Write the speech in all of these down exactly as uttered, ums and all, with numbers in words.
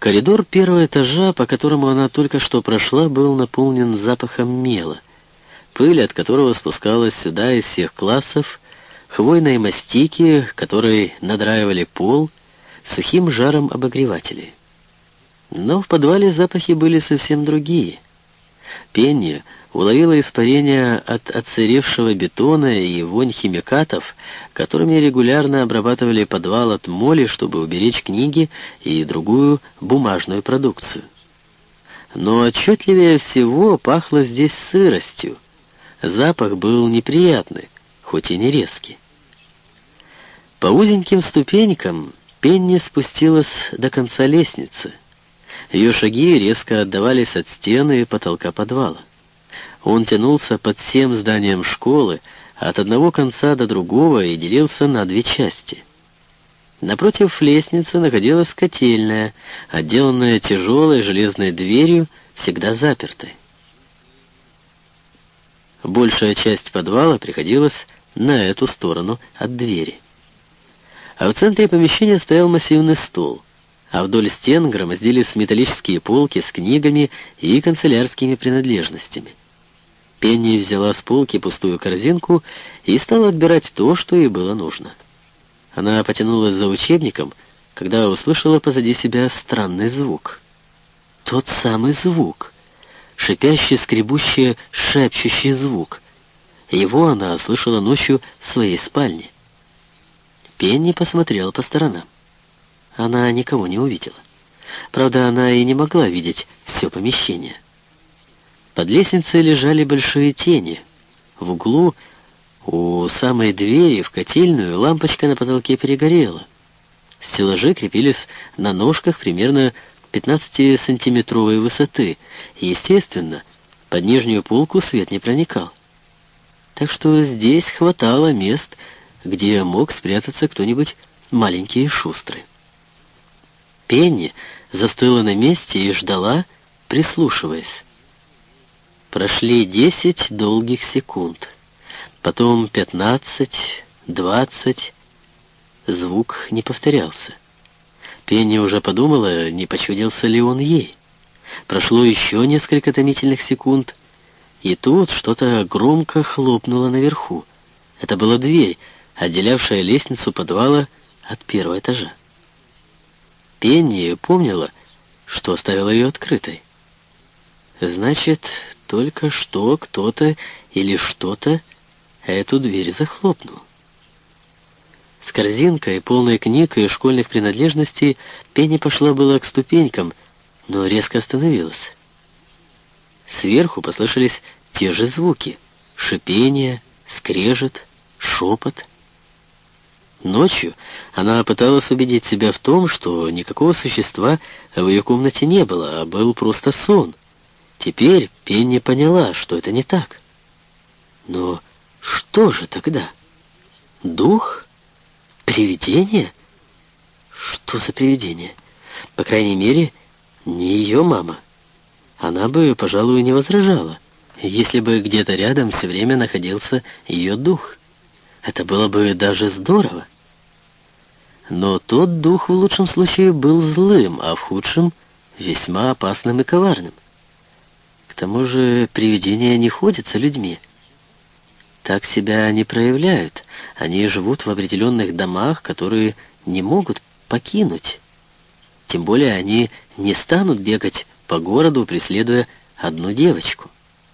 Коридор первого этажа, по которому она только что прошла, был наполнен запахом мела, пыль от которого спускалась сюда из всех классов, хвойной мастики, которой надраивали пол, сухим жаром обогревателей. Но в подвале запахи были совсем другие. Пенни уловила испарение от отсыревшего бетона и вонь химикатов, которыми регулярно обрабатывали подвал от моли, чтобы уберечь книги и другую бумажную продукцию. Но отчетливее всего пахло здесь сыростью. Запах был неприятный, хоть и не резкий. По узеньким ступенькам Пенни спустилась до конца лестницы. Ее шаги резко отдавались от стены и потолка подвала. Он тянулся под всем зданием школы, от одного конца до другого, и делился на две части. Напротив лестницы находилась котельная, отделанная тяжелой железной дверью, всегда запертой. Большая часть подвала приходилась на эту сторону от двери. А в центре помещения стоял массивный стол, а вдоль стен громоздились металлические полки с книгами и канцелярскими принадлежностями. Пенни взяла с полки пустую корзинку и стала отбирать то, что ей было нужно. Она потянулась за учебником, когда услышала позади себя странный звук. Тот самый звук, шипящий, скребущий, шепчущий звук. Его она слышала ночью в своей спальне. Пенни посмотрела по сторонам. Она никого не увидела. Правда, она и не могла видеть все помещение. Под лестницей лежали большие тени. В углу, у самой двери в котельную, лампочка на потолке перегорела. Стеллажи крепились на ножках примерно пятнадцатисантиметровой высоты, и, естественно, под нижнюю полку свет не проникал. Так что здесь хватало мест, где мог спрятаться кто-нибудь маленький и шустрый. Пенни застыла на месте и ждала, прислушиваясь. Прошли десять долгих секунд, потом пятнадцать, двадцать. Звук не повторялся. Пенни уже подумала, не почудился ли он ей. Прошло еще несколько томительных секунд, и тут что-то громко хлопнуло наверху. Это была дверь, отделявшая лестницу подвала от первого этажа. Пенни помнила, что оставила ее открытой. Значит, только что кто-то или что-то эту дверь захлопнул. С корзинкой, полной книг и школьных принадлежностей, Пенни пошла было к ступенькам, но резко остановилась. Сверху послышались те же звуки: шипение, скрежет, шепот. Ночью она пыталась убедить себя в том, что никакого существа в ее комнате не было, а был просто сон. Теперь Пенни поняла, что это не так. Но что же тогда? Дух? Привидение? Что за привидение? По крайней мере, не ее мама. Она бы, пожалуй, не возражала, если бы где-то рядом все время находился ее дух. Это было бы даже здорово. Но тот дух в лучшем случае был злым, а в худшем — весьма опасным и коварным. К тому же привидения не ходят за людьми. Так себя не проявляют. Они живут в определенных домах, которые не могут покинуть. Тем более они не станут бегать по городу, преследуя одну девочку.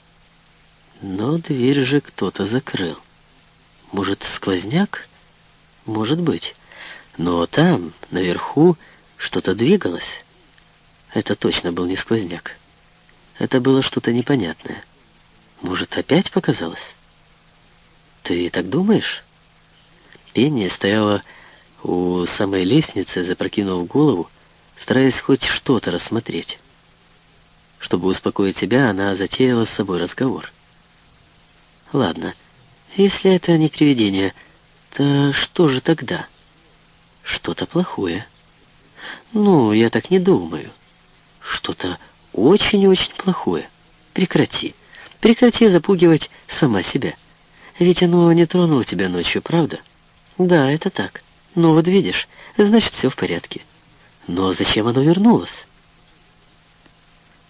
Но дверь же кто-то закрыл. Может, сквозняк? Может быть. Но там, наверху, что-то двигалось. Это точно был не сквозняк. Это было что-то непонятное. Может, опять показалось? Ты так думаешь? Пенни стояла у самой лестницы, запрокинув голову, стараясь хоть что-то рассмотреть. Чтобы успокоить себя, она затеяла с собой разговор. Ладно, если это не привидение, то что же тогда? Что-то плохое. Ну, я так не думаю. Что-то очень-очень плохое. Прекрати. Прекрати запугивать сама себя. Ведь оно не тронуло тебя ночью, правда? Да, это так. Ну вот видишь, значит, все в порядке. Но зачем оно вернулось?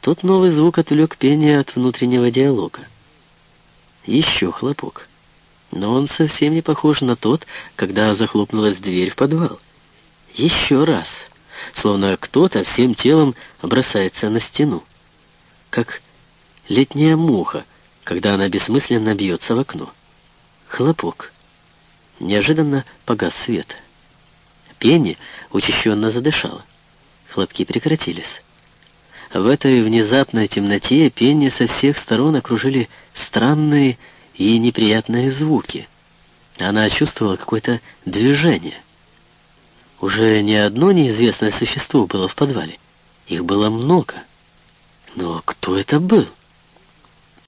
Тот новый звук отвлек Пенни от внутреннего диалога. Еще хлопок. Но он совсем не похож на тот, когда захлопнулась дверь в подвал. Еще раз. Словно кто-то всем телом бросается на стену. Как летняя муха, когда она бессмысленно бьется в окно. Хлопок. Неожиданно погас свет. Пенни учащенно задышала. Хлопки прекратились. В этой внезапной темноте Пенни со всех сторон окружили странные и неприятные звуки. Она чувствовала какое-то движение. Уже не одно неизвестное существо было в подвале. Их было много. Но кто это был?